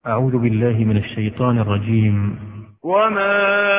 أعوذ بالله من الشيطان الرجيم. وما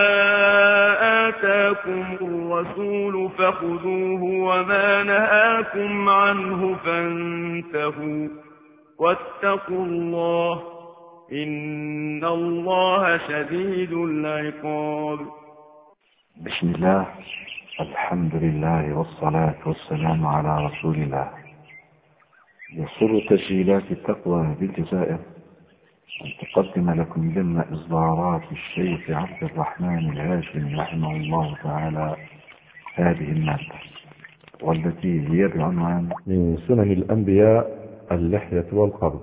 آتاكم الرسول فخذوه وما نهاكم عنه فانتهوا واتقوا الله إن الله شديد العقاب. بسم الله، الحمد لله والصلاة والسلام على رسول الله. يسر تسجيلات التقوى بالجزائر أن تقدم لكم ضمن إصدارات الشيخ عبد الرحمن الهاشمي رحمه الله تعالى هذه المادة، والتي هي بعنوان من سنن الأنبياء اللحية والقرض.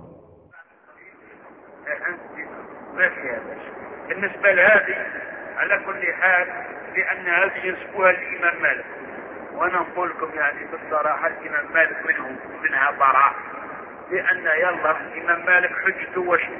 ما فيها بالنسبة لهذه على كل حال، لأن هذه ينسبوها الإمام مالك، وأنا نقول لكم يعني بالصراحة الإمام مالك منها براء، لأن يلا الإمام مالك حجته وشو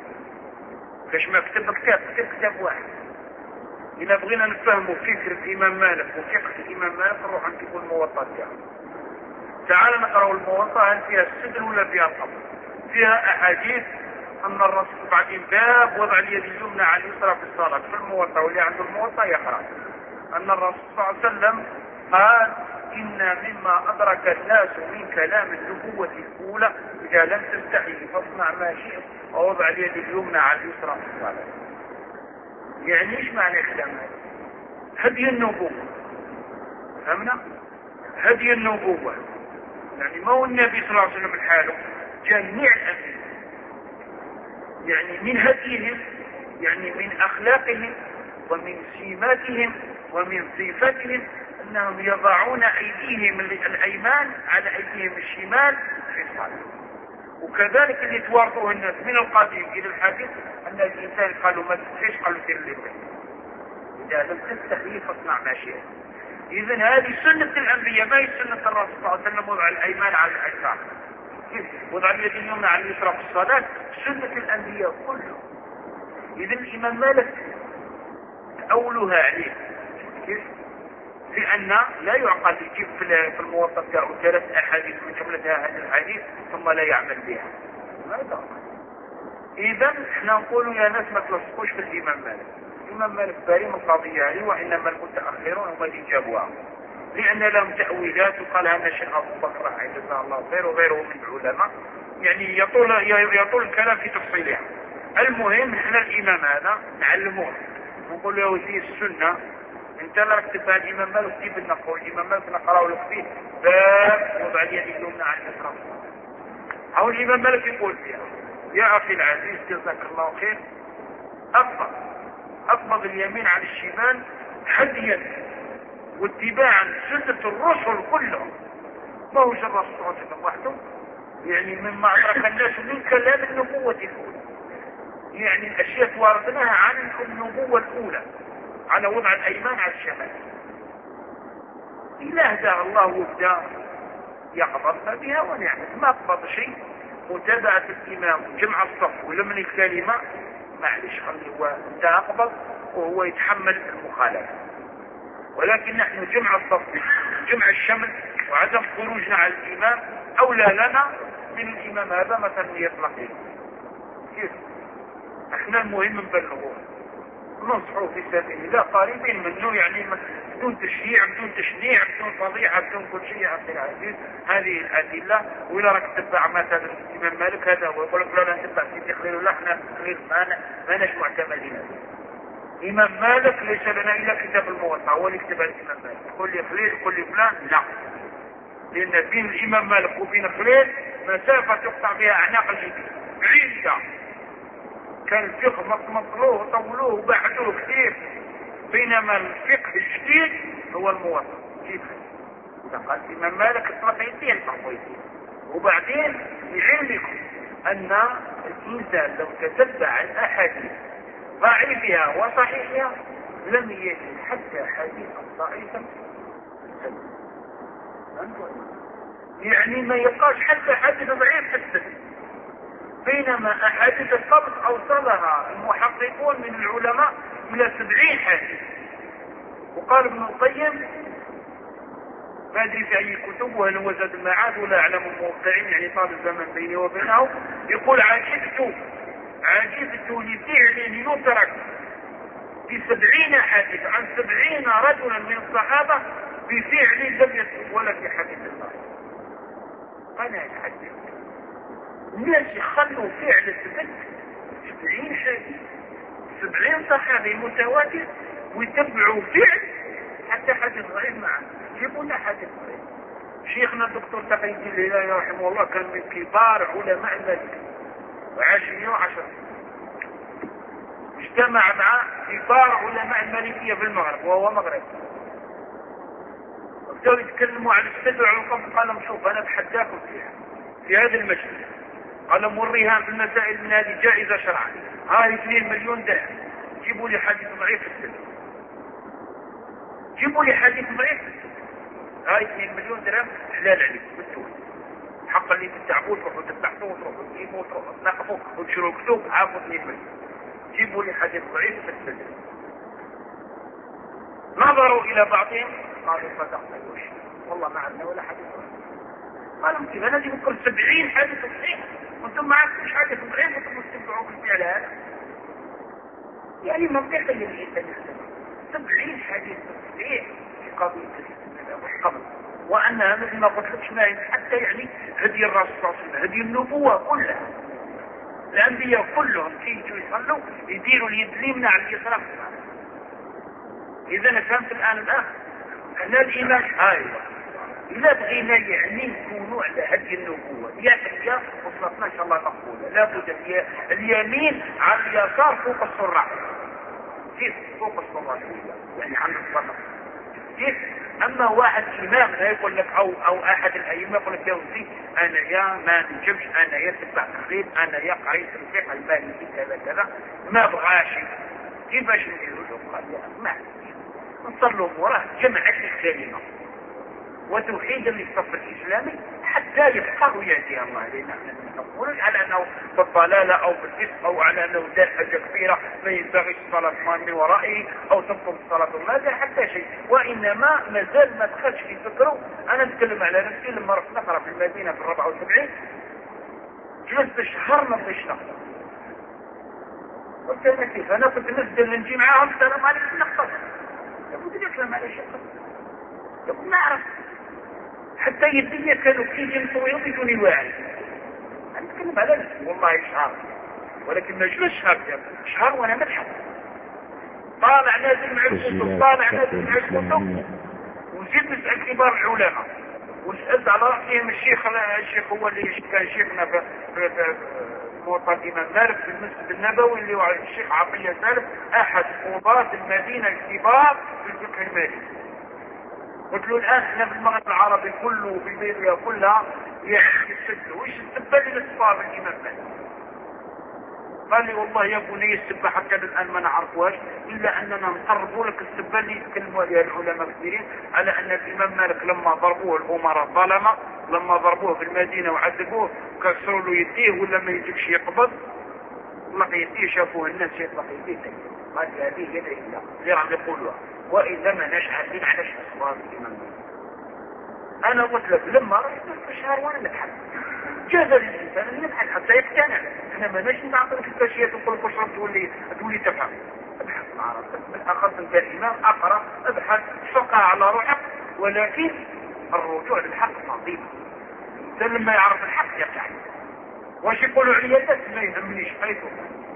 كاش ما كتب كتاب واحد. إذا بغينا نفهموا فكر الإمام مالك وفقه الإمام مالك نروح نجيبوا الموطأ ديالو. تعال نقرأوا الموطأ، هل فيها السدر ولا فيها القبر؟ فيها أحاديث أن الرسول بعدين باب وضع اليد اليمنى على اليسرى في الصلاة في الموطأ، واللي عنده الموطأ يقرأ أن الرسول صلى الله عليه وسلم قال: إن مما أدرك الناس من كلام النبوة الأولى إذا لم تستحي فاصنع ما شئت ووضع اليد اليمنى على اليسرى في الصلاة. يعني إيش معنى الكلام هذا؟ هدي النبوة، فهمنا؟ هدي النبوة يعني ما هو النبي صلى الله عليه وسلم الحاله، جميع الأنبياء يعني من هديهم، يعني من أخلاقهم ومن سماتهم ومن صفاتهم أنهم يضعون أيديهم الأيمان على أيديهم الشمال في الصلاة. وكذلك اللي توارثوه الناس من القديم إلى الحديث أن الإنسان قالوا ما تستحيش، قالوا دير اللي بغيت، إذا لم تستحي فاصنع ما شئت. إذن هذه سنة الأنبياء، ما هي سنة الرسول صلى الله عليه وسلم وضع الأيمان على الأيسار، وضع اليد اليمنى على اليسرى في الصلاة، سنة الأنبياء كلهم. إذن الإمام مالك تأولها عليه كيف؟ لأن لا يعقل يجيب في الموطأ تاعو 3 أحاديث من جملتها هذه الحديث ثم لا يعمل بها، ما يدرك. إذن احنا نقول يا ناس ما تلصقوش في الإمام مالك. الإمام مالك بريء من القضية هذه، وإنما المتأخرون هم اللي جابوها، لأن لهم تأويلات وقالها لنا الشيخ أبو بكر جزاه الله خير وغيره من العلماء، يعني يطول الكلام في تفصيلها. المهم احنا الإمام هذا نعلموه، نقول له هذه السنة، انت لا ركتبها الإمام مالك جيب النقول الإمام مالك نقرأه لك فيه باب وضع اليد اليمنى على اليسرى. أو الإمام مالك يقول فيها: يا أخي العزيز جزاك الله خير، أقبض اليمين على الشمال هديا واتباعا سنة الرسل كلهم، ما هو الرسول صلى الله عليه وسلم وحده، يعني مما أدرك الناس من كلام النبوة الأولى، يعني الأشياء تواردناها عن النبوة الأولى على وضع الأيمان على الشمال. إذا هدى الله وابدأ يقبضنا بها ونعمل، ما قبض شيء متابعة الإمام جمع الصف ولمن الكلمة معلش خليه هو انت أقبض وهو يتحمل المخالفة، ولكن نحن جمع الصف جمع الشمل وعدم خروجنا على الإمام أولى لنا من الإمام هذا مثلا يطلق كيف؟ احنا المهم نبلغوه ننصحوا في سبيل الله قريبين منه، يعني بدون تشييع بدون تشنيع بدون فضيحة بدون كل شيء. يا أخي العزيز هذه الأدلة، وإذا راك تتبع مثلا الإمام مالك هذا ويقول لك لا تتبع سيدي خليل الله، احنا خليل ما نش معتمدين. الإمام مالك ليس لنا إلا كتاب الموطأ هو اللي كتبها الإمام مالك. قل لي خليل قل لي فلان لا، لأن بين الإمام مالك وبين خليل مسافة تقطع بها أعناق الجبال بعيدة، كان الفقه مطلوه وطولوه وبعدوه كثير، بينما الفقه الجديد هو الموطأ. كيف؟ إذا قال الإمام مالك اطلق يدين تقويتين، وبعدين لعلمكم أن الإنسان لو تتبع الأحاديث ضعيفها وصحيحها لم يجد حتى حديثا ضعيفا، يعني ما يقاش حتى حديث ضعيف في السنة، بينما أحاديث القبض أوصلها المحققون من العلماء إلى 70 حديث. وقال ابن القيم ما أدري في أي كتب وهل هو زاد المعاد ولا أعلم الموقعين، يعني طال الزمن بيني وبينه، يقول: عجبت عجبت لفعل يترك ب70 حديث عن 70 رجلا من الصحابة بفعل لم يثبت ولا في حديث الله. أنا أتحدث الناس يخلوا فعل ثبت 70 حديث 70 صحابي متواتر ويتبعوا فعل حتى حديث ضعيف معه. جيبوا لنا حديث ضعيف. شيخنا الدكتور تقي الدين الهلالي رحمه الله كان من كبار علماء الملك وعاش 110 اجتمع مع كبار علماء المالكية في المغرب وهو مغربي. بدأوا يتكلموا عن السبع والقمر. قال لهم شوف انا اتحداكم فيها في هذا المجلس. قال لهم وريها في المسائل من هذه جائزة شرعا. هاي 2 مليون درهم. جيبوا لي حديث ضعيف في السبع. جيبوا لي حديث ضعيف. هاي 2 مليون درهم حلال عليكم بالدول. حق اللي تتعبوا تروحوا تبحثوا وتروحوا تجيبوا وتروحوا تنقفوا وتشروا كتب عافوا 2 مليون. جيبوا لي حديث ضعيف في السبع. نظروا الى بعضهم قالوا صدقنا يوش والله ما عندنا ولا حديث ضعيف. قالوا كيف انا اجيب كل 70 حديث صحيح وانتم معكم مش حديث ضعيف وانتم تتبعوا بالفعل هذا. يعني منطقي الانسان يحسن 70 حديث صحيح في قضيه القبر وانها مثل ما قلت لك شمال حتى يعني هدي الرسول صلى الله عليه وسلم هدي النبوه كلها. الانبياء كلهم يجوا يصلوا يديروا اليد اليمنى على اليسرى. اذا انا فهمت الان هذا الامام ايوه اذا بغينا يعني نكونوا على هدي النبوه يا حاجه وصلتنا ان شاء الله مقبوله. لابد اليمين على اليسار فوق السرعه كيف فوق السرعه يعني عند الصلاه كيف. اما واحد امام لا يقول لك او احد الائمه يقول لك يا ولدي انا يا ما نجمش انا يتبع تقليد انا يا قريت الفقه المالكي كذا كذا ما بغاش كيفاش نديروا له. قال ما نصلوا وراه جمعت الكلمه وتوحيدا للصف الاسلامي حتى يفقه ويهدي الله لنا. ما نقولش على انه بالضلاله او بالفسق او على انه دار حاجه كبيره ما ينبغيش الصلاه من ورائه او تبطل الصلاه ما حتى شيء. وانما مازال ما دخلش في فكره. انا نتكلم على نفسي لما رحت نقرا في المدينه في 74 جلست شهر ما بغيتش نقرا. قلت انا كيف انا كنت نزل نجي معاهم السلام عليكم نقرا. قلت لك لا معليش يقول ما اعرف حتى يدي كانوا كيجي ينطويهم بدون واعي. انا نتكلم على نفسي والله شهر ولكن ما جلس شهر وانا مبحث طالع نازل مع الكتب طالع نازل مع الكتب وزيد نسال كبار العلماء ونسال على راسهم الشيخ هو اللي كان شيخنا في موطن الامام مالك في المسجد النبوي اللي هو الشيخ عطيه سالم احد قضاة المدينه الكبار في الفقه المالكي. قلت له الان احنا في المغرب العربي كله وفي بيروت كلها يعني يستدلوا وش السبه اللي للصواب الامام مالك. قال لي والله يا بني السبه حتى الان ما نعرفوهاش الا اننا نقربوا لك السبه اللي يتكلموا عليها العلماء الكبيرين على ان الامام مالك لما ضربوه الامراء الظلمه لما ضربوه في المدينه وعذبوه كسروا له يديه ولا ما يجيبش يقبض طلق يديه شافوه الناس يطلق يديه. قال لي هذه يد الله اللي راح يقولوها واذا ما نشهد علاش اصحاب الامام. انا قلت لك لما رحت شهر وانا نبحث جاز الانسان ان يبحث حتى يقتنع. احنا ما نجي نعطيك الكاشيات ونقول لك اشرب تولي تفهم. ابحث مع راسك اخذت انت الامام اقرا ابحث فقه على روحك ولكن الرجوع للحق فضيله. الانسان لما يعرف الحق يرجع. واش يقولوا عليا الناس ما يهمنيش حيث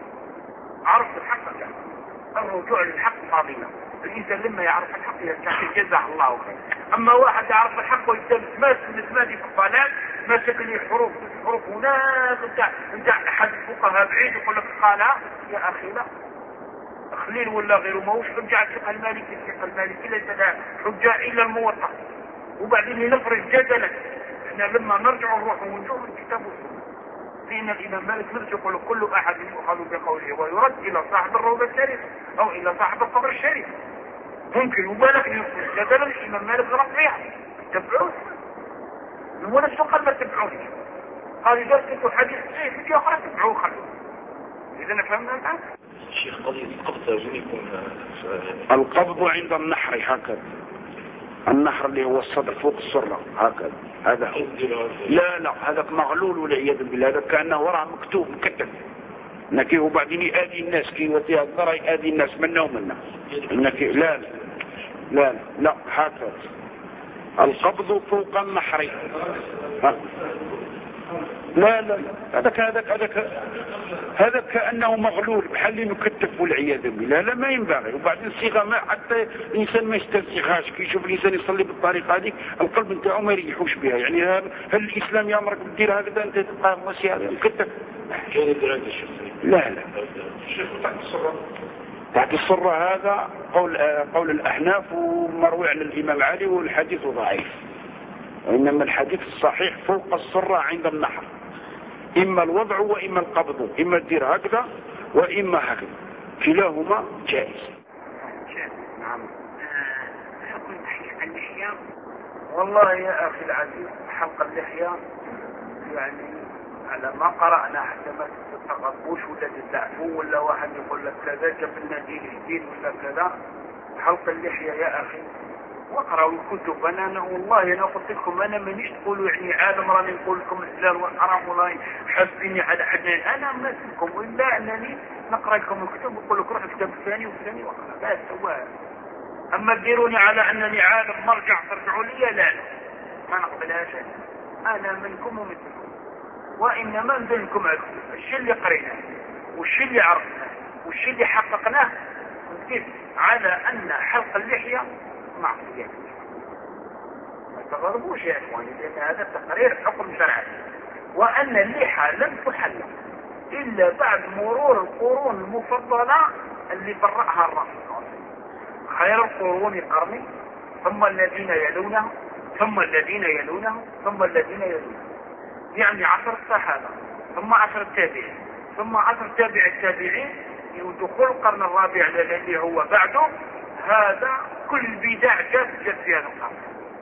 عرفت الحق يرجع. الرجوع للحق فضيله. الانسان لما يعرف الحق يرجع جزاه الله خير. اما واحد يعرف الحق ويبدا متمادي في الضلال ماسك لي حروف هناك انت احد الفقهاء بعيد يقول لك قالها يا اخي لا خليل ولا غيره ماهوش حجه على الفقه المالكي. الفقه المالكي ليس لها حجه الا الموطأ. وبعدين نفرض جدلا احنا لما نرجع نروح ونشوف الكتاب والسنه فإن الإمام مالك نفسه يقول كل أحد يؤخذ بقوله ويرد إلى صاحب الروضة الشريف أو إلى صاحب القبر الشريف. ممكن وبالك يقول جدلا الإمام مالك غلط فيها تبعوه هو نفسه قال ما تبعوه. قال إذا كنتوا حديث صحيح في أخرى تبعوه خلوه. إذا فهمنا الآن الشيخ قضية القبض يكون القبض عند النحر هكذا. النحر اللي هو الصدر فوق السرة هكذا هذا لا هذاك مغلول والعياذ بالله. هذا كأنه وراء مكتوب مكتب انك وبعدين يأذي الناس كي وفيها الضرر يأذي الناس منا ومنا انك لا لا لا لا هكذا القبض فوق النحر. لا لا هذا كأنه مغلول بحال مكتف والعياذ بالله. لا ما ينبغي. وبعدين الصيغه ما حتى الانسان ما يسترسخهاش كي يشوف الانسان يصلي بالطريقه هذه القلب نتاعو ما يريحوش بها. يعني هل الاسلام يامرك بدير هكذا انت تبقى مسير مكتف؟ لا تحت الصرة هذا قول الأحناف ومروي عن الإمام علي والحديث ضعيف. وإنما الحديث الصحيح فوق الصرة عند النحر إما الوضع وإما القبض، إما الدير هكذا وإما هكذا، كلاهما جائز. نعم. حكم اللحية. والله يا أخي العزيز حلق اللحية يعني على ما قرأنا حتى ما تتغبوش ولا تتعفوا ولا واحد يقول لك كذا جاب لنا دين جديد ولا كذا. حلق اللحية يا أخي واقرأوا الكتب. أنا والله أنا قلت لكم أنا مانيش تقولوا يعني عالم راني نقول لكم الحلال والحرام ولا حاسبيني على حدين. أنا ما اسمكم إلا أنني نقرأ لكم الكتب وأقول لك روح الكتاب الثاني والثاني واقرأ لا سواء. أما تديروني على أنني عالم مرجع ترجعوا لي لا ما نقبلهاش. أنا منكم ومثلكم وإنما نزل لكم على الشيء اللي قريناه والشيء اللي عرفناه والشيء اللي حققناه كيف على أن حلق اللحية معصية. ما تغربوش يا إخواني لأن هذا تقرير حكم شرعي وأن اللحى لم تحلق إلا بعد مرور القرون المفضلة اللي برأها الرسول. خير القرون قرني ثم الذين يلونه ثم الذين يلونه ثم الذين يلونه. يعني 10 الصحابة ثم 10 التابعين ثم 10 تابع التابعين ودخول القرن الرابع الذي هو بعده. هذا كل بدع جت في هذا القرن.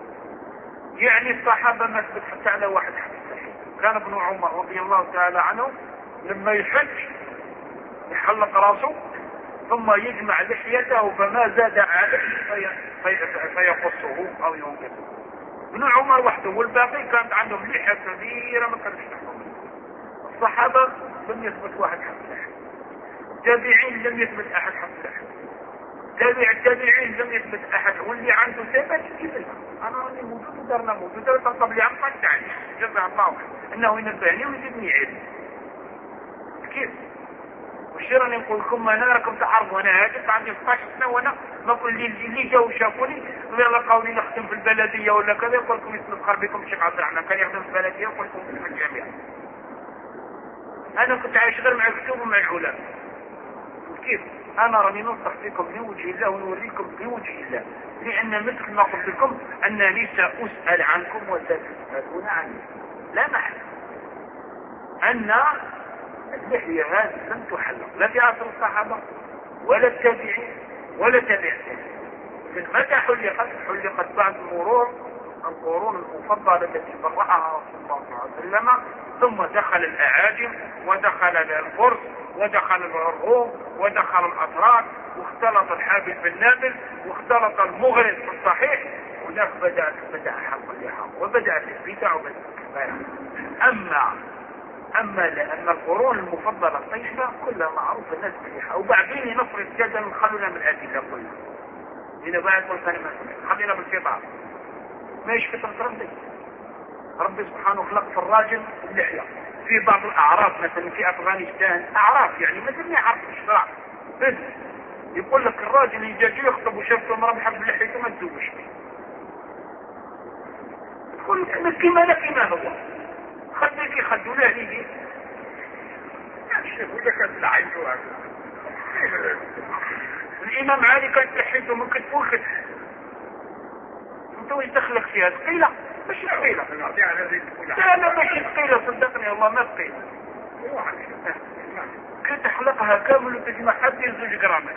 يعني الصحابة ما ثبت حتى على واحد حديث. كان ابن عمر رضي الله تعالى عنه لما يحج يحلق راسه ثم يجمع لحيته فما زاد عليه فيقصه او ينقصه. ابن عمر وحده والباقي كانت عندهم لحية كبيرة ما كانش تحكم. الصحابة لم يثبت واحد حق لحية. التابعين لم يثبت احد حق لحية. التابعين لم يثبت احد واللي عنده ثبت يجيب. انا راني موجود ودارنا موجود وتنصب لي عم تعني جزاه الله انه ينبهني ويزيدني علم. كيف والشيء راني نقول لكم انا راكم تعرفوا انا هاجت عندي 16 سنه وانا ما كل اللي جاوا شافوني لقاوني نخدم في البلديه ولا كذا يقول لكم يتمسخر بكم الشيخ عبد الرحمن كان يخدم في البلديه ويقول لكم في الجامعه. انا كنت عايش غير مع الكتب ومع العلماء. كيف انا راني ننصح فيكم بوجه الله ونوريكم بوجه الله لان مثل ما قلت لكم انني سأسأل عنكم وستسألون عني لا محل. ان اللحية هذه لم تحلق لا في عصر الصحابة ولا التابعين ولا تابعين. من متى حلقت بعد مرور القرون المفضلة التي برأها رسول الله صلى الله عليه وسلم ثم دخل الأعاجم ودخل الفرس ودخل الروم ودخل الأتراك واختلط الحابل بالنابل واختلط المغرب بالصحيح هناك بدأ حلق اللحى وبدأت البدع وبدأت أما لأن القرون المفضلة الطيبة كلها معروف الناس باللحى. وبعدين نفرض جدلا خلونا من الأدلة كلها هنا بعد كل خلينا بالفطار ماشي فطرة ربي سبحانه خلق في الراجل اللحية. في بعض الأعراف مثلا في أفغانستان أعراف يعني مثل ما يعرف الشرع بس يقول لك الراجل يجي يخطب وشافته امرأة بحب لحيته ما تزوجش تقول لك كما لا كما هو خدك يخدوا له يجي شوفوا لك العيوة. الإمام علي كانت لحيته من كتف وكتف انت وش دخلك فيها ثقيلة مش ثقيلة لا مش ثقيلة صدقني والله ما ثقيلة كنت تحلقها كامل وتجمع حتى يزوج جرامة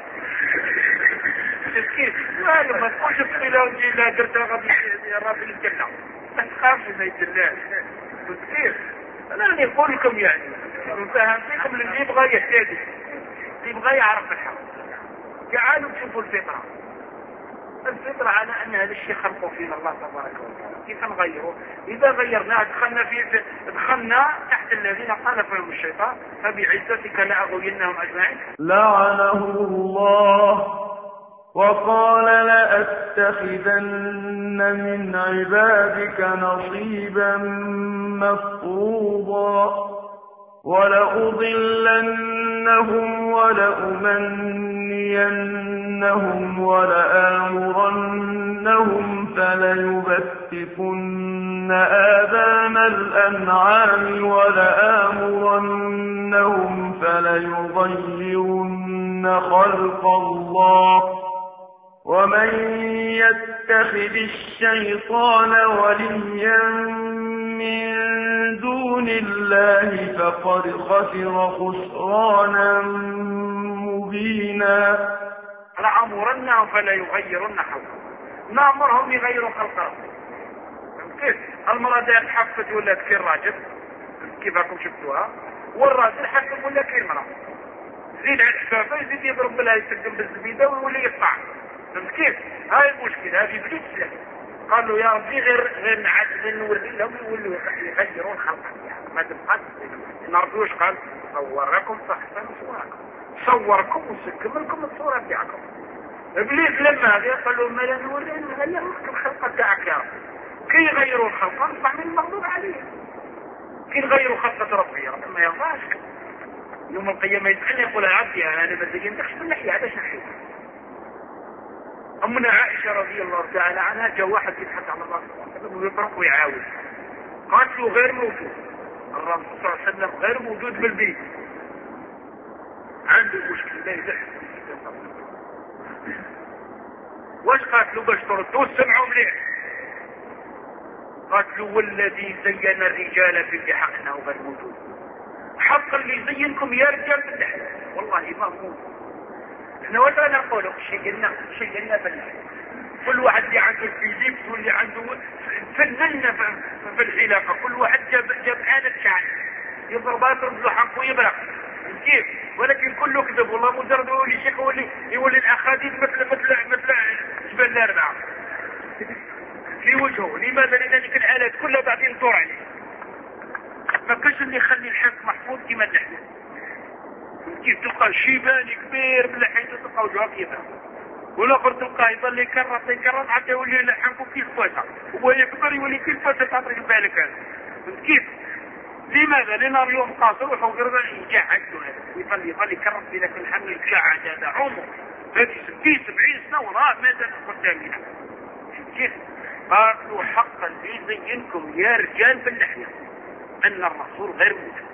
كيف ما تقولش ثقيلة وتجي لا درتها غادي الرافل الجنة ما تخافش زي الجلال كيف انا نقول لكم يعني نفهم فيكم اللي يبغى يهتدي اللي يبغى يعرف الحق. تعالوا تشوفوا الفطرة الفطرة على أن هذا الشيء خلقه فينا الله تبارك وتعالى. كيف نغيره؟ إذا غيرناه دخلنا تحت الذين قال فيهم الشيطان فبعزتك لأغوينهم أجمعين. لعنه الله وقال لأتخذن من عبادك نصيبا مفروضا ولأضلنهم ولأمنينهم ولآمرنهم فليبتكن آذان الأنعام ولآمرنهم فليغيرن خلق الله ومن يتخذ الشيطان وليا من دون الله فقد خسر خسرانا مبينا. لأمرنهم فلا يغيرن خلقه، نأمرهم يغيروا خلقه. كيف المرأة دائما حفت ولا كثير راجل كيف راكم شفتوها، والراجل حفت ولا كثير مرأة زيد على الحفافة يزيد يضرب لها يسقم بالزبيدة ويولي يقطع. فهمت كيف؟ هاي المشكلة هذه بليت سلام. قال له يا ربي غير نعاد نوري لهم يولوا يغيرون خلقه ما تبقى نرجو. واش قال؟ صوركم فاحسن صوركم، صوركم وسكم لكم الصورة تاعكم. ابليس لما هذا قال له ما لا نوري نغير الخلقة تاعك يا رب. كي يغيروا الخلقة نطلع من المغضوب عليه. كي يغيروا خلقة ربي يا رب ما يرضاش. يوم القيامة يدخلني يقول يا عبدي انا ما زينتكش من ناحية هذا شنحي. أمنا عائشة رضي الله تعالى عنها جاء واحد يبحث عن الله سبحانه وتعالى ويطرق ويعاود، قالت له غير موجود، الرسول صلى الله عليه وسلم غير موجود بالبيت، عنده مشكلة لا يزحف. واش قالت له باش تردوا سمعوا مليح؟ قالت له والذي زين الرجال في الحق انه غير موجود. حق اللي يزينكم يا رجال في الحق والله ما هو. احنا ولا نقول شيء لنا بالله. كل واحد اللي عنده الفيزيكس واللي عنده فننا في الحلاقة، كل واحد جاب آلة شعر يضربها ترد له حنك ويبرق كيف، ولكن كله كذب والله. مجرد يولي شيخ يولي الاخاديد مثل جبل الاربعة في وجهه. لماذا؟ لان ذلك الآلات كلها بعدين تدور عليه. ما كاش اللي يخلي الحق محفوظ كما نحن. كيف تلقى شيباني كبير بلحيته تلقى وجهه كيفه، والاخر تلقاه يظل يكرر حتى يولي لحمه كيف فاسع، هو يكبر يولي كيف فاسع تعطيك بالك هذا. فهمت كيف؟ لماذا؟ لان اليوم قاصر وحوقر يجعد هذا يظل يكرر في ذاك الحمل الجعد هذا عمره هذه 60 70 سنه وراء ماذا قدامنا. فهمت كيف؟ قالوا حقا يزينكم يا رجال باللحيه ان الرسول غير موجود.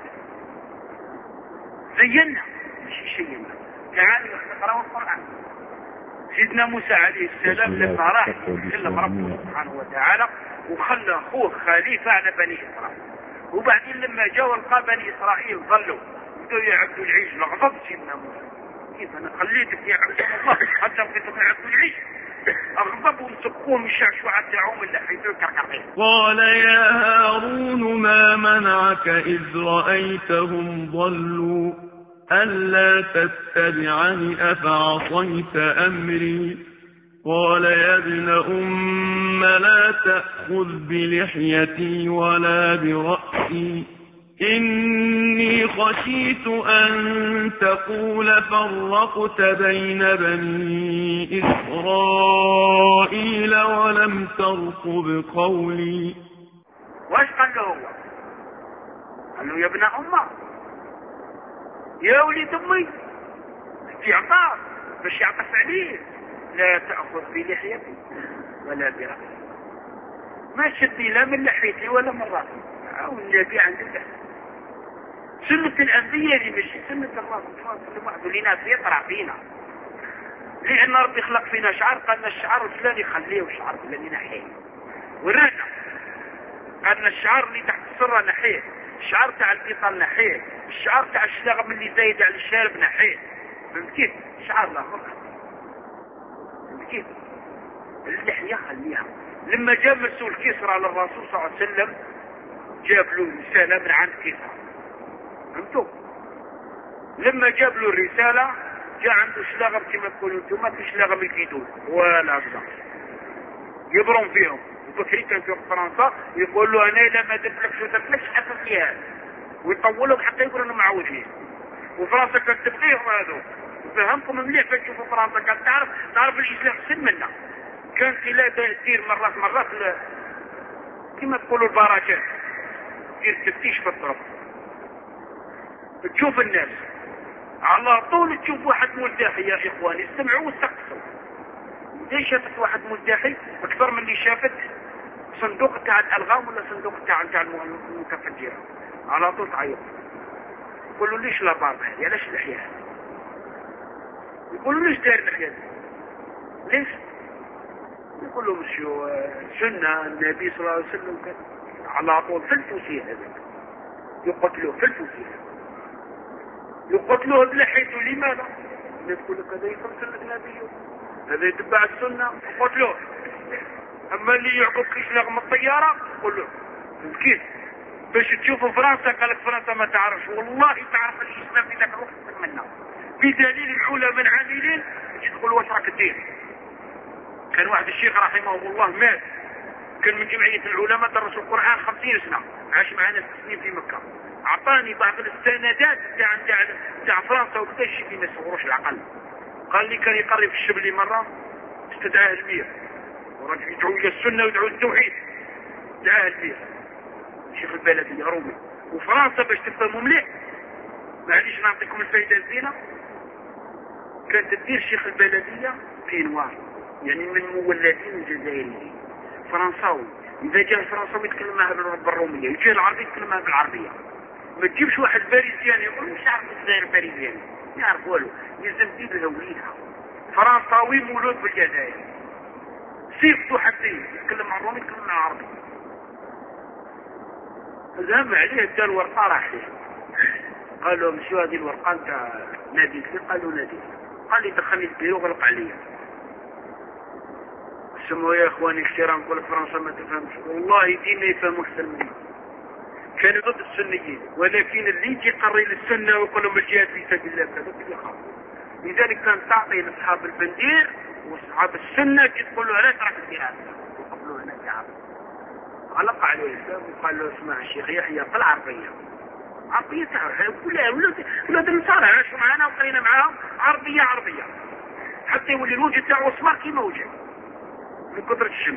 زينا شيئا. تعالوا نقرأ القرآن. سيدنا موسى عليه السلام لما راح كلم ربه سبحانه وتعالى وخلى اخوه خليفة على بني إسرائيل، وبعدين لما جاء لقى بني إسرائيل ظلوا بدوا يعبدوا العيش لغضب سيدنا موسى. كيف انا خليتك يا عبد الله حتى بقيتم يعبدوا العيش؟ اغضبوا وسقوهم الشعشوعة تاعهم اللي حيثوا الكركرين. قال يا هارون ما منعك إذ رأيتهم ضلوا ألا تتبعني أفعصيت أمري؟ قال يا ابن أم لا تأخذ بلحيتي ولا برأسي إني خشيت أن تقول فرقت بين بني إسرائيل ولم ترقب قولي. واش قال له هو؟ قال له يا ابن أمه يا وليد أمي في عطاء باش يعطف عليه لا تأخذ بلحيتي ولا برأسي، ما شدي لا من لحيتي ولا من رأسي. والنبي عند الله سنة الأنبياء اللي ماشي سنة الله سبحانه وتعالى لنا يطرع فينا، لأن ربي خلق فينا شعر قالنا الشعر الفلاني خليه والشعر الفلاني نحيه، ورانا قالنا الشعر اللي تحت السرة نحيه، الشعر تاع البطال نحيه، الشعر تاع الشلغم اللي زايد على الشارب نحيه. فهمت كيف؟ الشعر لا فرق. فهمت كيف؟ اللحية خليها. لما جاء مسؤول كسرى للرسول صلى الله عليه وسلم جاب له رسالة من عند كسرى. فهمتوا؟ لما جاب له الرسالة كاع عنده شلاغم كما تقولوا انتم في شلاغم يفيدون ولا هكذا يبرون فيهم. بكري كان في فرنسا يقول له انا لا ما درتلكش ودرتلكش حتى فيها ويطولهم حتى يقولوا انهم معوجين. وفرنسا كانت تبقيهم هذو. فهمكم مليح فاش تشوفوا فرنسا كانت تعرف الاسلام سن منا. كانت لا تدير مرات كما تقولوا البراكات دير تفتيش في الطرف تشوف الناس على طول تشوف واحد ملتحي يا اخواني استمعوا واستقصوا. ليش شافت واحد ملتحي اكثر من اللي شافت صندوق تاع الالغام ولا صندوق تاع المتفجرة على طول تعيط. يقولوا ليش لا بارد هذه علاش اللحية هذه؟ يقولوا ليش داير اللحية هذه؟ ليش؟ يقولوا مشيو سنة النبي صلى الله عليه وسلم كان على طول في الفوسيل هذاك يقتلوه في الفوسيل يقتلوه بلحيته. لماذا؟ يقول لك هذا يفرس النبي هذا يتبع السنة يقتلوه. اما اللي يعقب كيشلغ من الطيارة يقول له كيف باش تشوفوا فرنسا قال لك فرنسا ما تعرفش والله تعرف الاسلام في ذاك الوقت منا بدليل العلماء العاملين يدخل واش راك دير. كان واحد الشيخ رحمه الله مات كان من جمعية العلماء درس القرآن 50 سنة عاش معنا 6 سنين في مكة. اعطاني بعض السندات تاع فرنسا وبدا الشيء ما يصوروش العقل. قال لي كان يقرب في الشبلي مرة استدعاه المير ورجل يدعو الى السنة ويدعو التوحيد دعاه المير شيخ البلدية رومي. وفرنسا باش تفهموا مليح معليش نعطيكم الفايدة الزينة كانت تدير شيخ البلدية في نوار يعني من مولدين الجزائريين فرنساوي. اذا جاء الفرنساوي يتكلم معها بالرومية يجي العربي يتكلم معها بالعربية. ما تجيبش واحد باريزيان يقول مش عارف الجزائر باريزيان ما يعرف والو يلزم تجيب الهوية. فرنساوي مولود بالجزائر صيفته حتى يتكلم مع الرومي يتكلم مع العربي. ذهب عليه ادى الورقة راح فيه قال له مشيو هذه الورقة انت ناديك فيه؟ قال له ناديك. قال لي دخلني البيرو وغلق عليا. سموا يا اخواني الكرام كل فرنسا ما تفهمش والله ديننا يفهموا اكثر مني. كانوا ضد السنيين ولكن اللي يجي يقري للسنه ويقول لهم الجهاد في سبيل الله كذا اللي يخاف. لذلك كان تعطي لاصحاب البندير واصحاب السنه تقول له علاش راك دير هذا يقبلوا هنا الشعب. علق عليه وقال له اسمع الشيخ يحيى في العربيه عربيه تاعها كلها ولاد النصارى عاشوا معنا وقرينا معاهم عربيه حتى يولي الوجه تاعو اصفر كيما وجه من كثرة الشمس.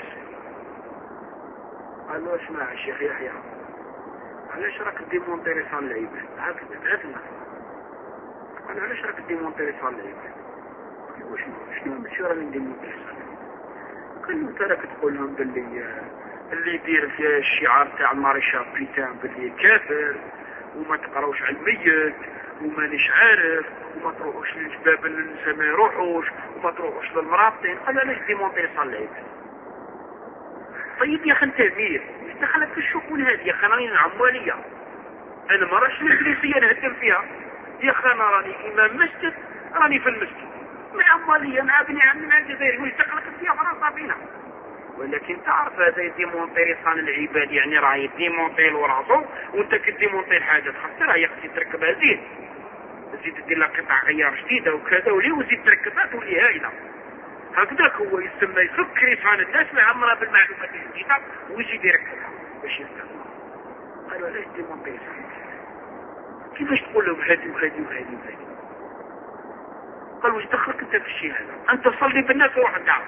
قال له اسمع الشيخ يحيى علاش راك ديمونتيري صال العباد هكذا تعرفنا. قال علاش راك ديمونتيري صال العباد؟ قال شنو ماشي راني ديمونتيري صال. قال له انت راك تقول لهم اللي يدير في الشعار تاع الماريشال بيتان باللي كافر وما تقراوش على الميت ومانيش عارف وما تروحوش للجباب النساء ما يروحوش وما تروحوش للمرابطين. قال علاش ديمونتيري صال العباد؟ طيب يا اخي انت امير دخلت في الشؤون هذه يا اخي راني عماليه انا ما راش الانجليزيه نهدم فيها يا اخي انا راني امام مسجد راني في المسجد مع عماليه مع ابني عمي مع الجزائر ويستقلق فيها فرنسا فينا. ولكن تعرف هذا ديمونتيري صان العباد يعني راه يديمونتي وراسو وانت كديمونتي حاجه تخسرها يا اخي تركبها زيد دير لها قطع غيار جديده وكذا وزيد تركبها تولي هايله. هكذاك هو يسمى يفك ريسان الناس ويعمرها بالمعلومات الجديده ويجي يركبها باش يستخدمها. قالوا علاش ديمونتي كيفاش تقول لهم هذه وهذه قالوا واش دخلك انت في الشيء هذا؟ انت صلي بالناس وروح الدعوه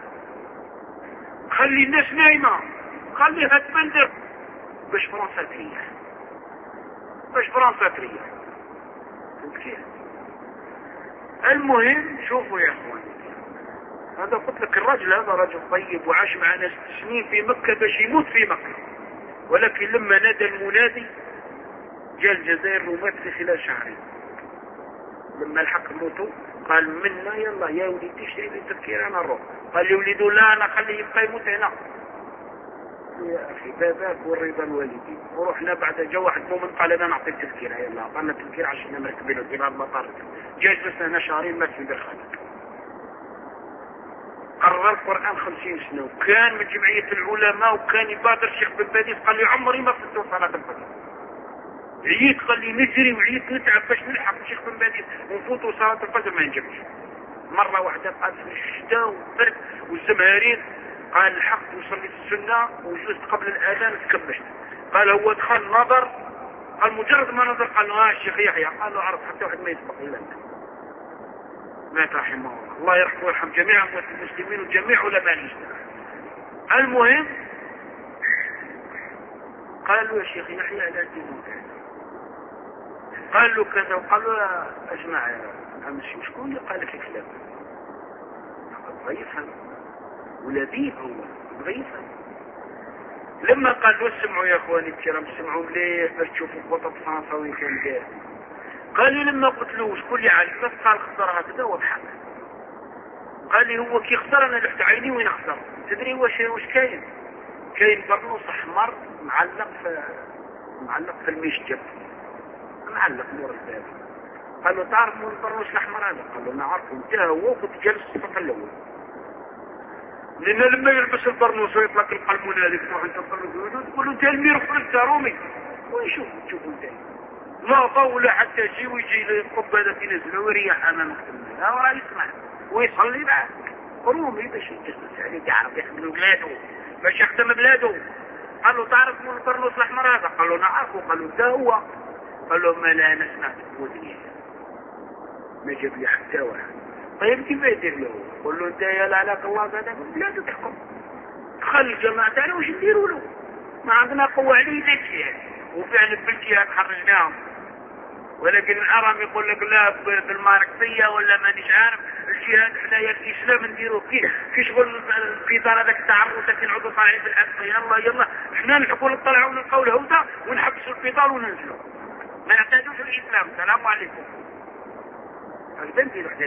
خلي الناس نايمه خليها تبندر باش فرنسا تريح فهمت كيف؟ المهم شوفوا يا اخوان هذا قلت لك الرجل هذا رجل طيب وعاش معنا 6 سنين في مكة باش يموت في مكة. ولكن لما نادى المنادي جاء الجزائر ومات في خلال 2 شهر. لما الحق موته قال منا يلا يا وليدي اشتري لي تذكير انا نروح. قال لي وليدو لا انا خليه يبقى يموت هنا. يا اخي باباك والرضا الوالدين. ورحنا بعد جا واحد مؤمن قال انا نعطي التذكير يلا عطانا التذكير عشان مركبين الدماغ المطار. جا جلسنا هنا 2 شهر مات في بير خالد. قرر القرآن 50 سنة وكان من جمعية العلماء وكان يبادر الشيخ بن باديس قال لي عمري ما فتوا صلاة الفجر عييت قال لي نجري وعييت نتعب باش نلحق الشيخ بن باز ونفوتوا صلاة الفجر ما نجمش. مرة واحدة قال في الشتاء والبرد والزمهرير قال لحقت وصليت السنة وجلست قبل الأذان تكبشت. قال هو دخل نظر قال مجرد ما نظر قال له الشيخ يحيى قال له عرف حتى واحد ما يسبق إلا أنت. مات رحمه الله. الله يرحمه ويرحم جميع أموات المسلمين وجميع علماء الإسلام. المهم قال له يا شيخ يحيى لا تموت. قال له كذا وقال له اسمع يا امشي شكون اللي قال لك الكلام؟ بغى يفهم ولذيذ هو بغى يفهم. لما قال له اسمعوا يا اخواني الكرام اسمعوا مليح باش تشوفوا خطط فرنسا وين كان داير. قال لي لما قلت له شكون اللي عالم قال خسر هكذا وضحك. قال لي هو كي خسر انا لحت عيني وين خسر. تدري واش كاين؟ كاين برنوس احمر معلق في المشجب معلق نور الباب. قال له تعرف من البرنوس الاحمر هذا؟ قال له نعرفه انت هو كنت جالس في الصف الاول. لان لما يلبس البرنوس ويطلق القلمون هذيك تروح انت تقول له انت المير انت رومي ويشوف تشوفوا انت لا طول حتى شيء ويجي القبه هذا ينزل ويريح امامك لا وراه يسمع ويصلي معك رومي باش يجلس عليه يعرف يخدم بلاده باش يخدم بلاده. قال له تعرف من البرنوس الاحمر هذا؟ قال له نعرفه. قال له ده هو. قال له ما لا انا سمعت بودني ما جاب لي حتى واحد. طيب كيف يدير له؟ قل له انت يا لعنك الله هذا لا تحكم خلي الجماعه تاعنا واش نديروا له؟ ما عندنا قوه عليه ذكيه وفعلا بالجهاد خرجناهم. ولكن الارم يقول لك لا بالماركسيه ولا مانيش عارف الجهاد حنايا الاسلام نديروا كي شغل القطار هذاك تاع الروسه نعودوا طالعين في الاسفل يلا حنا نحكوا نطلعوا ونلقاو الهوده ونحبسوا القطار وننزلوا ما نحتاجوش الاسلام. السلام عليكم. هكذا نديروا حنا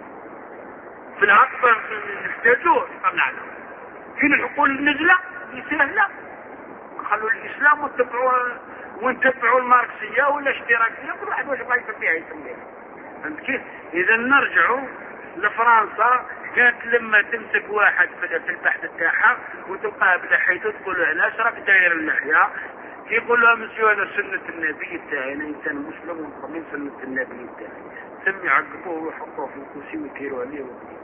في العقبه نحتاجوه طلعنا فين الحقول النزله سهله خلوا الاسلام ونتبعوا الماركسيه ولا اشتراكيه كل واحد واش بغا يسميها يسميها. فهمت كيف؟ اذا نرجعوا لفرنسا كانت لما تمسك واحد في البحث تاعها وتلقاه بلحيته تقول له علاش راك داير اللحيه؟ يقول له مسيو انا سنه النبي تاعي انا انسان مسلم ومؤمن سنه النبي تاعي. سمي عقبوه ويحطوه في الكرسي ويديروا عليه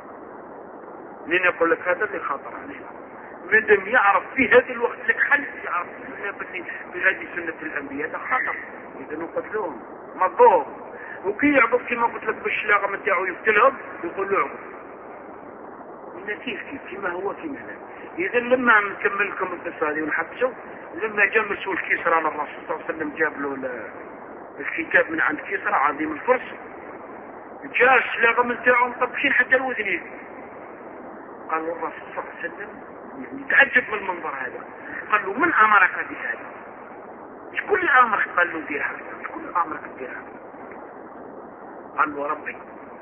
لين يقول لك هذا اللي خاطر عليه. مادام يعرف في هذا الوقت لك حل يعرف بهذه سنة الأنبياء هذا خطر. إذا نقتلوهم مضوهم وكي يعبد كما قلت لك بالشلاغة متاعو يقتلهم يقول له عبد كيف كما هو كما لا. إذا لما نكمل لكم القصة هذه ونحبسوا لما جاء مسؤول كسرى للرسول صلى الله عليه وسلم جاب له الكتاب من عند كسرى عظيم الفرس جاء الشلاغة متاعو مطبشين حتى الوذنين. قال له الرسول صلى الله عليه وسلم يعني تعجب من المنظر هذا. قال له من امرك بهذا؟ شكون اللي امرك؟ قال له دير هذا. شكون اللي امرك دير هذا؟ قال له ربي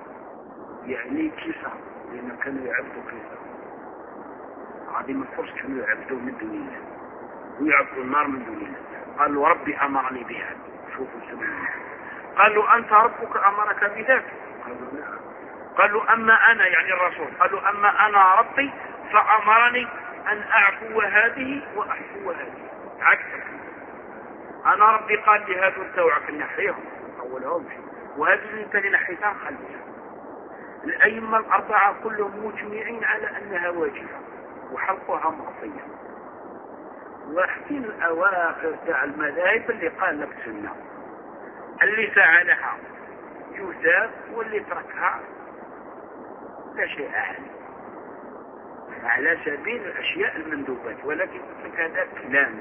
يعني كيسا لان كانوا يعبدوا كيسا عظيم الفرس كانوا يعبدوا من دون الله ويعبدوا النار من دون الله. قال له ربي امرني بهذا. شوفوا سبحانه. قال له انت ربك امرك بذاك؟ قال له نعم. قال له اما انا يعني الرسول قال له اما انا ربي فأمرني أن أعفو هذه وأحفو هذه عكسك. أنا ربي قال لي هذا التوعك نحيهم أولهم وهذه اللي انت نحيتها خليها. الأئمة الأربعة كلهم مجمعين على أنها واجبة وحلقها مقصية. واحدين الأواخر تاع المذاهب اللي قال لك سنة اللي فعلها يثاب واللي تركها لا شيء عليه على سبيل الأشياء المندوبات. ولكن هذا كلام.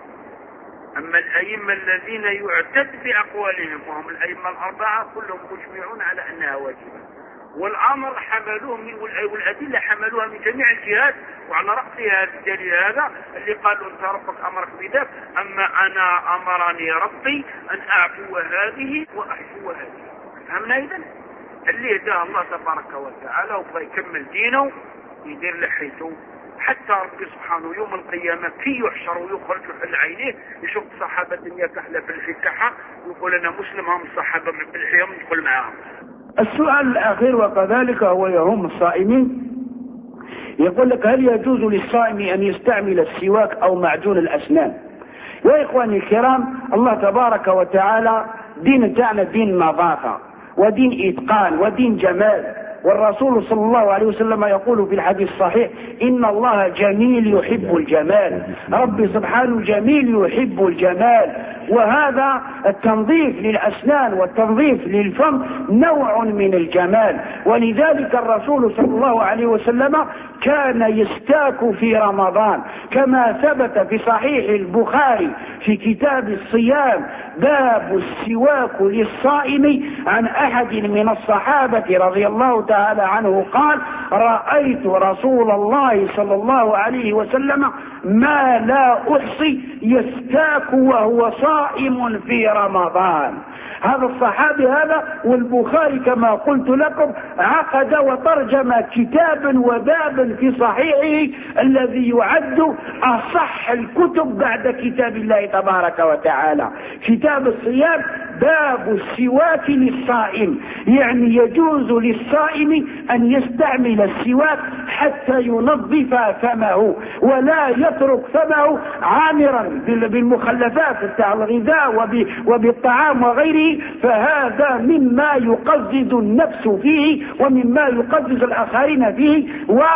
أما الأئمة الذين يعتد بأقوالهم وهم الأئمة الأربعة كلهم مجمعون على أنها واجبة والأمر حملوه والأدلة حملوها من جميع الجهات وعلى رأسها الدليل هذا اللي قالوا أنت ربك أمرك بذلك أما أنا أمرني ربي أن أعفو هذه وأحفو هذه. فهمنا إذن اللي هداه الله تبارك وتعالى وبغى يكمل دينه يدير لحيته حتى ربي سبحانه يوم القيامة كي يحشر ويخرج في عينيه يشوف صحابة الدنيا كحلة بالفتحة ويقول أنا مسلم هم الصحابة بالحيام ندخل معهم. السؤال الأخير وكذلك هو يهم الصائمين. يقول لك هل يجوز للصائم أن يستعمل السواك أو معجون الأسنان؟ وإخواني الكرام، الله تبارك وتعالى دين تاعنا دين نظافة ودين إتقان ودين جمال. والرسول صلى الله عليه وسلم يقول في الحديث الصحيح: إن الله جميل يحب الجمال. ربي سبحانه جميل يحب الجمال. وهذا التنظيف للأسنان والتنظيف للفم نوع من الجمال. ولذلك الرسول صلى الله عليه وسلم كان يستاك في رمضان، كما ثبت في صحيح البخاري في كتاب الصيام باب السواك للصائم عن أحد من الصحابة رضي الله تعالى عنه قال: رأيت رسول الله صلى الله عليه وسلم ما لا أحصي يستاك وهو صائم في رمضان. هذا الصحابي هذا، والبخاري كما قلت لكم عقد وترجم كتابا وبابا في صحيحه الذي يعد أصح الكتب بعد كتاب الله تبارك وتعالى، كتاب الصيام باب السواك للصائم. يعني يجوز للصائم أن يستعمل السواك حتى ينظف فمه ولا يترك فمه عامرا بالمخلفات بتاع الغذاء وبالطعام وغيره، فهذا مما يقزز النفس فيه ومما يقزز الآخرين فيه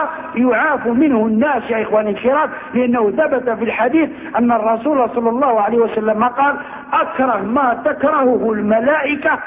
ويعاف منه الناس يا إخواني الكرام. لأنه ثبت في الحديث أن الرسول صلى الله عليه وسلم قال: أكره ما تكرهه الملائكة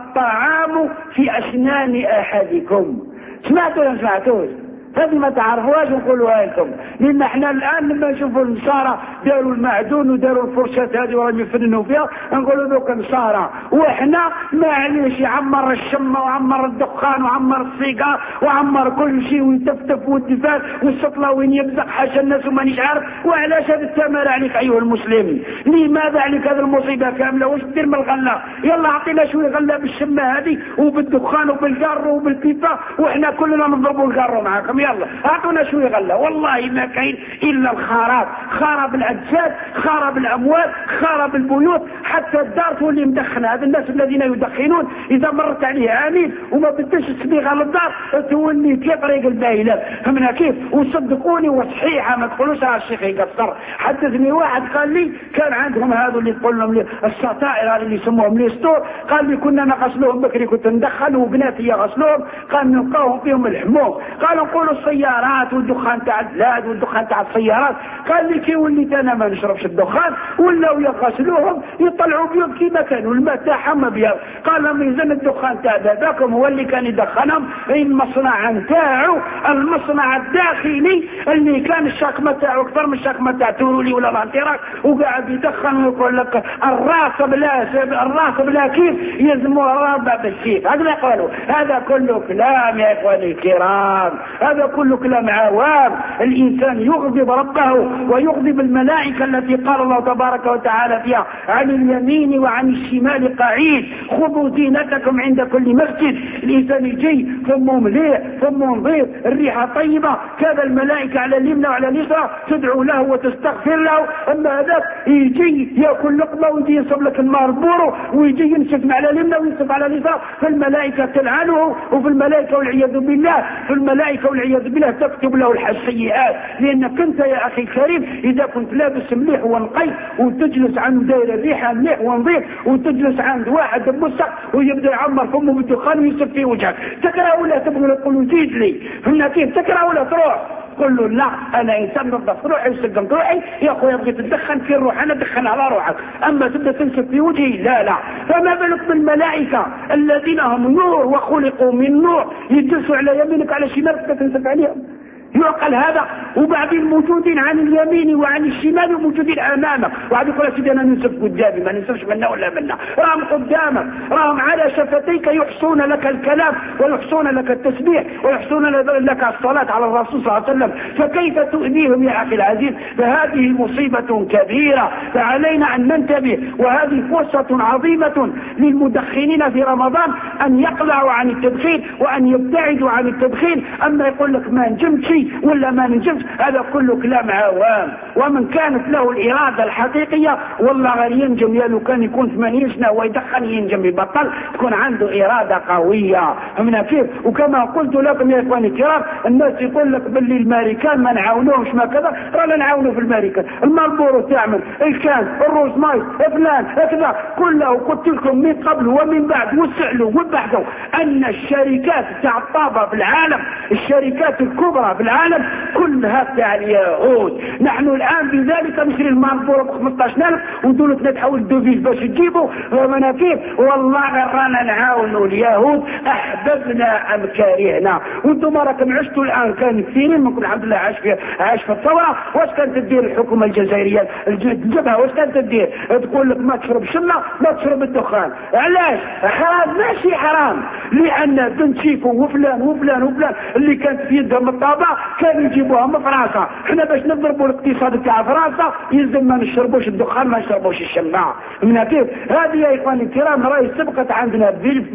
الطعام في أسنان أحدكم. سمعتوا ولا سمعتوش؟ هذه ما تعرفوهاش نقولوها لكم، لان احنا الان لما نشوفوا النصارى داروا المعدون وداروا الفرشات هذه وراهم يفننوا فيها نقولوا ذوك نصارى، واحنا معليش يعمر الشمه وعمر الدخان وعمر السيجار وعمر كل شيء ويتفتف والدفاع والسطله وين يبزق حاشا الناس ومانيش عارف. وعلاش هذا التمر عليك ايها المسلم؟ لماذا عليك هذه المصيبه كامله؟ واش دير من الغله؟ يلا اعطينا شويه غله بالشمه هذه وبالدخان وبالجار وبالبيبه واحنا كلنا نضربوا الجار معاكم. يلا اعطونا شويه غله. والله ما كاين الا الخراب، خرب الاجساد، خرب الاموال، خرب البيوت، حتى الدار تولي مدخنه. هذا الناس الذين يدخنون اذا مرت عليه عامين وما بدش الصبيغه للدار تولي كطريق البايلات، فهمنا كيف؟ وصدقوني وصحيحه ما تقولوش على الشيخ يقصر. حدثني واحد قال لي كان عندهم هذو اللي تقول لهم السطائر اللي يسموهم ليستور، قال لي كنا نغسلوهم بكري، كنت ندخل وبناتي يغسلوهم، قال نلقاهم فيهم الحموم، قالوا نقولوا السيارات والدخان تاع البلاد والدخان تاع السيارات. قال لي كي وليت انا ما نشربش الدخان ولاو يغسلوهم يطلعوا بيض كيما كانوا الماء تاعهم ابيض. قال لهم اذا الدخان تاع باباكم هو اللي كان يدخنهم، المصنع نتاعو المصنع الداخلي اللي كان الشاكمه تاعو اكثر من الشاكمه تاع تورولي ولا لانتراك، وقاعد يدخن ويقول لك الراس بلا كيف يلزموا الرابع بالسيف. هذا يقولوا هذا كله كلام يا اخواني الكرام، هذا كله كلام عوام. الإنسان يغضب ربه ويغضب الملائكة التي قال الله تبارك وتعالى فيها: عن اليمين وعن الشمال قعيد خذوا زينتكم عند كل مسجد. الإنسان يجي فمه مليح فمه نظيف الريحة طيبة، كذا الملائكة على اليمنى وعلى اليسرى تدعو له وتستغفر له. أما هذاك يجي يأكل لقمة ويجي ينصب لك النار بورو ويجي ينشف على اليمنى وينصب على اليسرى، فالملائكة تلعنه، وفي الملائكة والعياذ بالله في الملائكة والعياذ بالله تكتب له السيئات. لانك انت يا اخي الكريم اذا كنت لابس مليح ونقي وتجلس عند داير الريحه مليح ونظيف وتجلس عند واحد مسخ ويبدا يعمر فمه بالدخان ويصب في وجهك، تكره ولا تبغى تقول زيد لي؟ فهمنا كيف؟ تكره ولا تروح؟ قل له لا انا انسان نظف روحي وسقم روحي يا اخويا، بغيت تدخن في الروح انا دخن على روحك، اما تبدا تنسب في وجهي لا. فما بالك بالملائكه الذين هم نور وخلقوا من نور يجلسوا على يمينك على شمالك تنسب عليهم؟ يعقل هذا؟ وبعدين موجودين عن اليمين وعن الشمال وموجودين امامك، وعاد يقول سيدي انا ننسب قدامي، ما ننسبش منا ولا منا، راهم قدامك، راهم على شفتيك يحصون لك الكلام ويحصون لك التسبيح ويحصون لك الصلاه على الرسول صلى الله عليه وسلم، فكيف تؤذيهم يا اخي العزيز؟ فهذه مصيبه كبيره، فعلينا ان ننتبه. وهذه فرصه عظيمه للمدخنين في رمضان ان يقلعوا عن التدخين وان يبتعدوا عن التدخين. اما يقول لك ما نجمش نجي ولا ما ننجمش، هذا كله كلام عوام. ومن كانت له الإرادة الحقيقية والله غير ينجم، يا لو كان يكون 80 سنة ويدخن ينجم يبطل، تكون عنده إرادة قوية. فهمنا كيف؟ وكما قلت لكم يا إخواني الكرام، الناس يقول لك باللي الامريكان ما نعاونوهمش ما كذا، رانا نعاونوا في الامريكان، المالبورو تعمل، الكان، الروز مايس، فلان كذا كله. وقلت لكم من قبل ومن بعد وسعلوا وبحثوا ان الشركات تاع الطابة في العالم، الشركات الكبرى في العالم كلها تاع اليهود. نحن الان بذلك نشري المالبورو ب 15,000 ودولتنا تحول الدوفيز باش تجيبوا منافير. والله رانا نعاونوا اليهود احببنا ام كرهنا. وانتم راكم عشتوا الان، كان كثيرين منكم الحمد لله عاش في الثوره. واش كانت تدير الحكومه الجزائريه الجبهه؟ واش كانت تدير؟ تقول لك ما تشرب الشمه ما تشرب الدخان. علاش؟ حرام؟ ماشي حرام، لان بنت شيفو وفلان وفلان وفلان اللي كانت في يدهم الطابه كانوا يجيبوها من فرنسا. احنا باش نضربوا الاقتصاد تاع فرنسا يلزم ما نشربوش الدخان ما نشربوش الشمه. من كيف؟ هذه يا اخواني الكرام راهي سبقت عندنا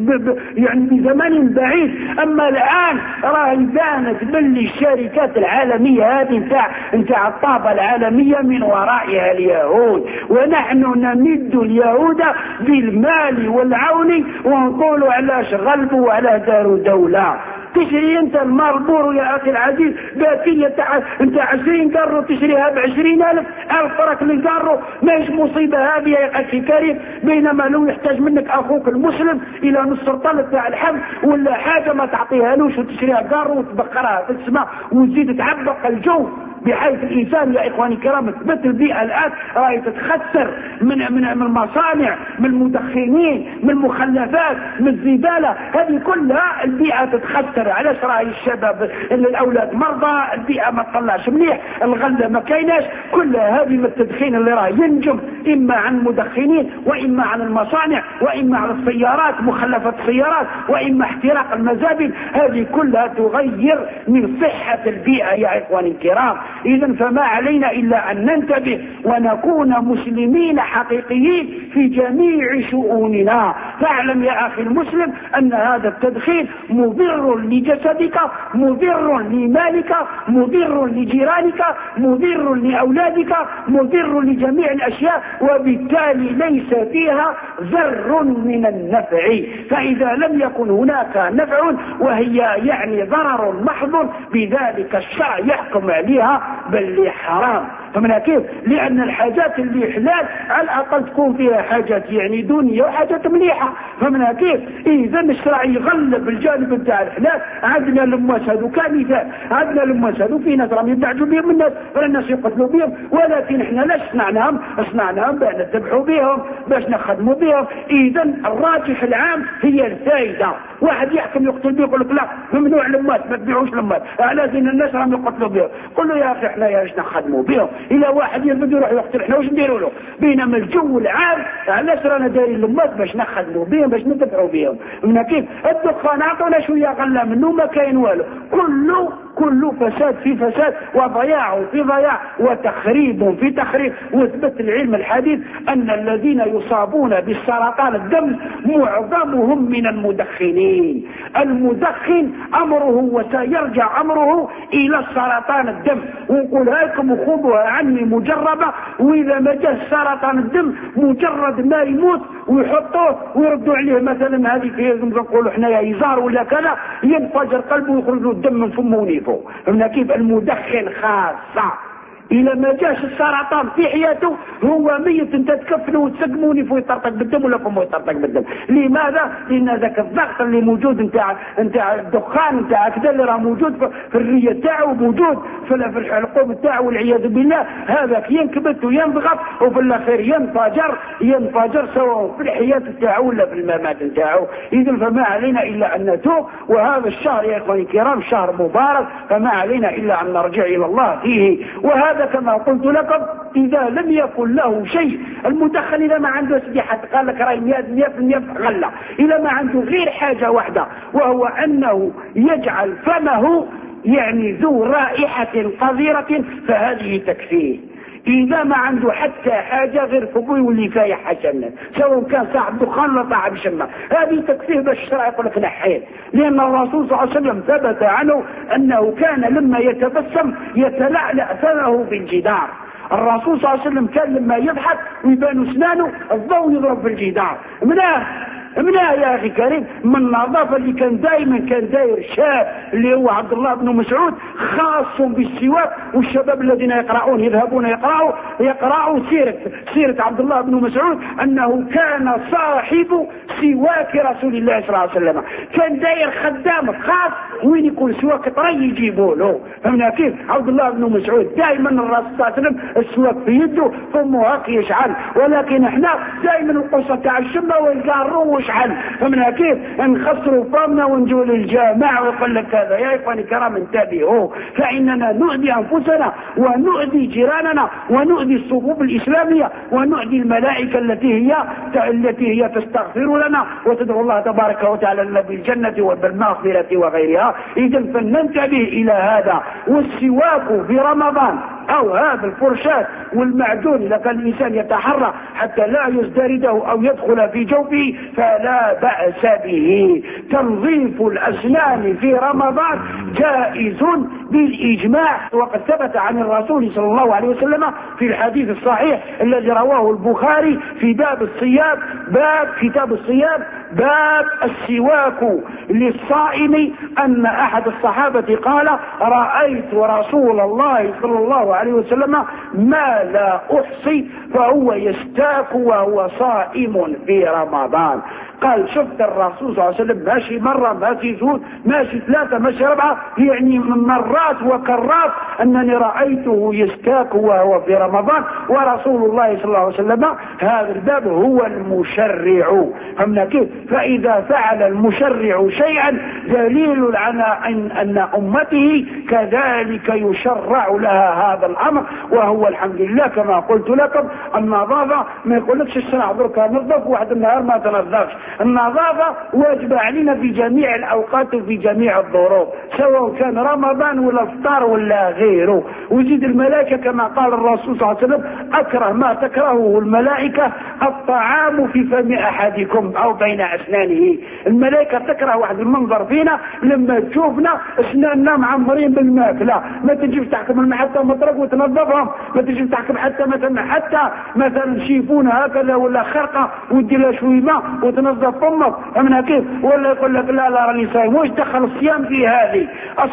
يعني بزمان بعيد. اما الان راهي بانت باللي الشركات العالميه هذه نتاع الطابه العالميه من ورائها اليهود، ونحن نمد اليهود بالمال والعون ونقولوا علاش غلبوا وعلى داروا دوله. تشري انت الماربورو يا اخي العزيز باكية انت 20 قارو تشريها ب20,000 فرق للقارو، ماهيش مصيبة هذه يا اخي كريم؟ بينما لو يحتاج منك اخوك المسلم الى نص طلب تاع اللحم ولا حاجة ما تعطيها لوش وتشريها قارو وتبقرها في السماء وتزيد تعبق الجو، بحيث الانسان يا اخواني الكرام تثبت البيئة الان راهي تتخسر من المصانع، من المدخنين، من المخلفات، من الزبالة، هذه كلها البيئة تتخسر. علاش؟ راهي الشباب الاولاد مرضى، البيئة ما تطلعش مليح، الغلة ما كايناش، كلها هذه من التدخين اللي راه ينجم اما عن المدخنين واما عن المصانع واما عن السيارات، مخلفات السيارات، واما احتراق المزابل، هذه كلها تغير من صحة البيئة يا اخواني الكرام. اذا فما علينا الا ان ننتبه ونكون مسلمين حقيقيين في جميع شؤوننا. فاعلم يا اخي المسلم ان هذا التدخين مضر لجسدك، مضر لمالك، مضر لجيرانك، مضر لاولادك، مضر لجميع الاشياء، وبالتالي ليس فيها ذر من النفع. فاذا لم يكن هناك نفع وهي يعني ضرر محض، بذلك الشرع يحكم عليها بل حرام. فمن كيف؟ لان الحاجات اللي حلال على الاقل تكون فيها حاجات يعني دنيا وحاجات مليحه. فمن كيف؟ اذا الشرع يغلب الجانب نتاع الحلال. عندنا لماس هذو كمثال، عندنا لماس هذو في ناس راهم يبتعدوا بهم الناس ولا الناس يقتلوا بهم، ولكن احنا لا صنعناهم باش نذبحوا بهم باش نخدموا بهم. اذا الراجح العام هي الفائده. واحد يحكم يقتل به يقول لك لا ممنوع لماس ما تبيعوش لماس، لازم الناس راهم يقتلوا بهم. قل له يا اخي احنا يا ايش نخدموا بهم؟ الى واحد يرفد يروح يقتل احنا واش نديروا له؟ بينما الجو العام علاش رانا دايرين لماس باش نخدموا بهم باش ندفعوا بهم. من كيف؟ الدخان عطونا شويه غله منه ما كاين والو، كله فساد في فساد وضياع في ضياع وتخريب في تخريب. واثبت العلم الحديث ان الذين يصابون بالسرطان الدم معظمهم من المدخنين. المدخن امره وسيرجع امره الى سرطان الدم. ونقول لكم وخذوها عني مجربه، واذا ما جاء سرطان الدم مجرد ما يموت ويحطوه ويردوا عليه مثلا هذه في نقولوا احنا يزار ولا كذا، ينفجر قلبه ويخرج له الدم من فمه ونيفه. فهمنا كيف؟ المدخن خاصه إلى ما جاش السرطان في حياته هو ميت، انت تكفنه وتسقموني فيه يطرطق بالدم ولا فمه يطرطق بالدم. لماذا؟ لان ذاك الضغط اللي موجود نتاع الدخان نتاع كذا اللي راه موجود في الريه تاعو، موجود في الحلقوم تاعو والعياذ بالله، هذاك ينكبت وينضغط وفي الاخير ينفجر سواء في الحياه تاعو ولا في الممات تاعو. اذا فما علينا الا ان نتوب، وهذا الشهر يا اخواني الكرام شهر مبارك، فما علينا الا ان نرجع الى الله فيه. وهذا كما قلت لكم إذا لم يكن له شيء. المدخن إذا ما عنده أسلحة قال لك راي 100% غلة، إذا ما عنده غير حاجة واحدة وهو أنه يجعل فمه يعني ذو رائحة قذرة فهذه تكفيه. إذا ما عنده حتى حاجة غير فبوي واللي فايح حسنا، سواء كان صاحب دخان لا صاحب شمة، هذه تكفيه باش الشرع يقول لك نحيه. لأن الرسول صلى الله عليه وسلم ثبت عنه أنه كان لما يتبسم يتلعلع فمه بالجدار. الرسول صلى الله عليه وسلم كان لما يضحك ويبان اسنانه الضوء يضرب في الجدار. منها يا اخي كريم من النظافه اللي كان دائما كان داير شاب اللي هو عبد الله بن مسعود خاص بالسواك، والشباب الذين يقرؤون يذهبون يقرأوا سيرة عبد الله بن مسعود انه كان صاحب سواك رسول الله صلى الله عليه وسلم، كان داير خدام خاص وين يكون سواك طري يجيبوا له. فهمنا كيف؟ عبد الله بن مسعود دائما الرسول صلى الله عليه وسلم السواك في يده فمه هاك يشعل، ولكن احنا دائما القصه تاع الشمه والقارو يشعل. فهمنا كيف؟ نخسروا فمنا ونجوا للجامع ويقول لك هذا. يا اخواني الكرام انتبهوا، فاننا نؤذي انفسنا ونؤذي جيراننا ونؤذي الصفوف الاسلاميه ونؤذي الملائكه التي هي تستغفر لنا وتدعو الله تبارك وتعالى لنا بالجنه وبالمغفره وغيرها. اذا فلننتبه الى هذا. والسواك في رمضان او هذا الفرشاة والمعدون اذا كان الانسان يتحرى حتى لا يزدرده او يدخل في جوفه فلا بأس به. تنظيف الاسنان في رمضان جائز بالاجماع، وقد ثبت عن الرسول صلى الله عليه وسلم في الحديث الصحيح الذي رواه البخاري في باب الصيام، كتاب الصيام، باب السواك للصائم، ان احد الصحابة قال: رأيت رسول الله صلى الله عليه وسلم ما لا احصي فهو يستاك وهو صائم في رمضان. قال شفت الرسول صلى الله عليه وسلم ماشي مرة ماشي زود ماشي ثلاثة ماشي ربعة، يعني مرات وكرات انني رأيته يستاك وهو في رمضان، ورسول الله صلى الله عليه وسلم هذا الباب هو المشرع. فهمنا كيف؟ فاذا فعل المشرع شيئا دليل على ان امته كذلك يشرع لها هذا الامر، وهو الحمد لله كما قلت لكم النظافة ما يقولكش الشرع درك نظف واحد النهار ما تنظفش. النظافة واجبة علينا في جميع الأوقات وفي جميع الظروف، سواء كان رمضان ولا افطار ولا غيره. وزيد الملائكة كما قال الرسول صلى الله عليه وسلم: أكره ما تكرهه الملائكة الطعام في فم أحدكم أو بين أسنانه. الملائكة تكره واحد المنظر فينا لما تشوفنا أسناننا معمرين بالماكلة، ما تجيب تحكم المحطة مطرق وتنظفهم، ما تجيب تحكم حتى مثلا شيفون هكذا ولا خرقة ودي لها شوي ماء وتنظف فمك. فهمنا كيف؟ ولا يقول لك لا راني صايم. وش دخل الصيام في هذه؟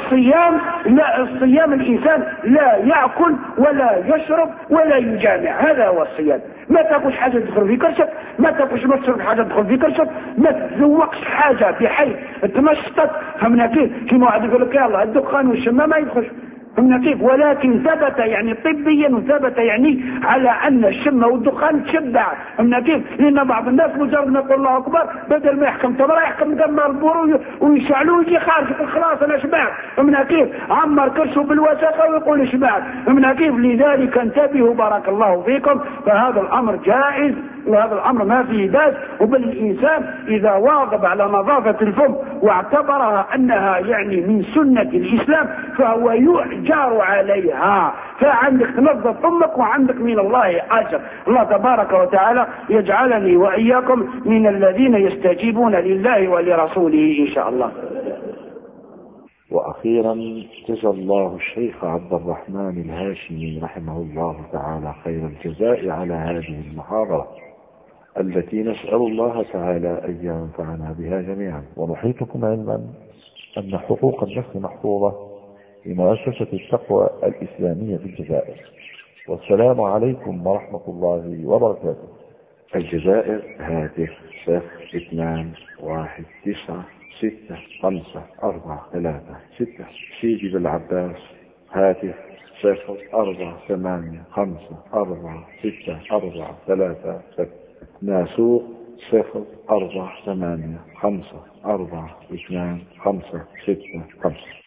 الصيام الانسان لا ياكل ولا يشرب ولا يجامع، هذا هو الصيام. ما تاكلش حاجه تدخل في كرشك، ما تاكلش ما تشرب حاجه تدخل في كرشك، ما تذوقش حاجه بحيث تمشطك. فهمنا كيف؟ كيما واحد يقول لك يلا الدخان والشمام ما يدخلش. فهمنا كيف؟ ولكن ثبت يعني طبيا وثبت يعني على ان الشم والدخان تشبع. فهمنا كيف؟ لان بعض الناس مجرد ما يقول الله اكبر بدل ما يحكم تمره يحكم دمر البور ويشعلوه ويجي خارج يقول خلاص انا شبعت. فهمنا كيف؟ عمر كرشه بالوساخه ويقول شبعت. فهمنا كيف؟ لذلك انتبهوا بارك الله فيكم، فهذا الامر جائز وهذا الامر ما فيه باس. وبل الانسان اذا واظب على نظافه الفم واعتبرها انها يعني من سنه الاسلام فهو يؤجر عليها. فعندك تنظف فمك وعندك من الله اجر. الله تبارك وتعالى يجعلني واياكم من الذين يستجيبون لله ولرسوله ان شاء الله. وأخيرا جزا الله الشيخ عبد الرحمن الهاشمي رحمه الله تعالى خير الجزاء على هذه المحاضرة التي نسأل الله تعالى أن ينفعنا بها جميعا. ونحيطكم علما أن حقوق النفس محفوظة في مؤسسة التقوى الإسلامية في الجزائر. والسلام عليكم ورحمة الله وبركاته. الجزائر هاتف 021965436. سيدي بالعباس هاتف 048546436. ناسوق 04854242565.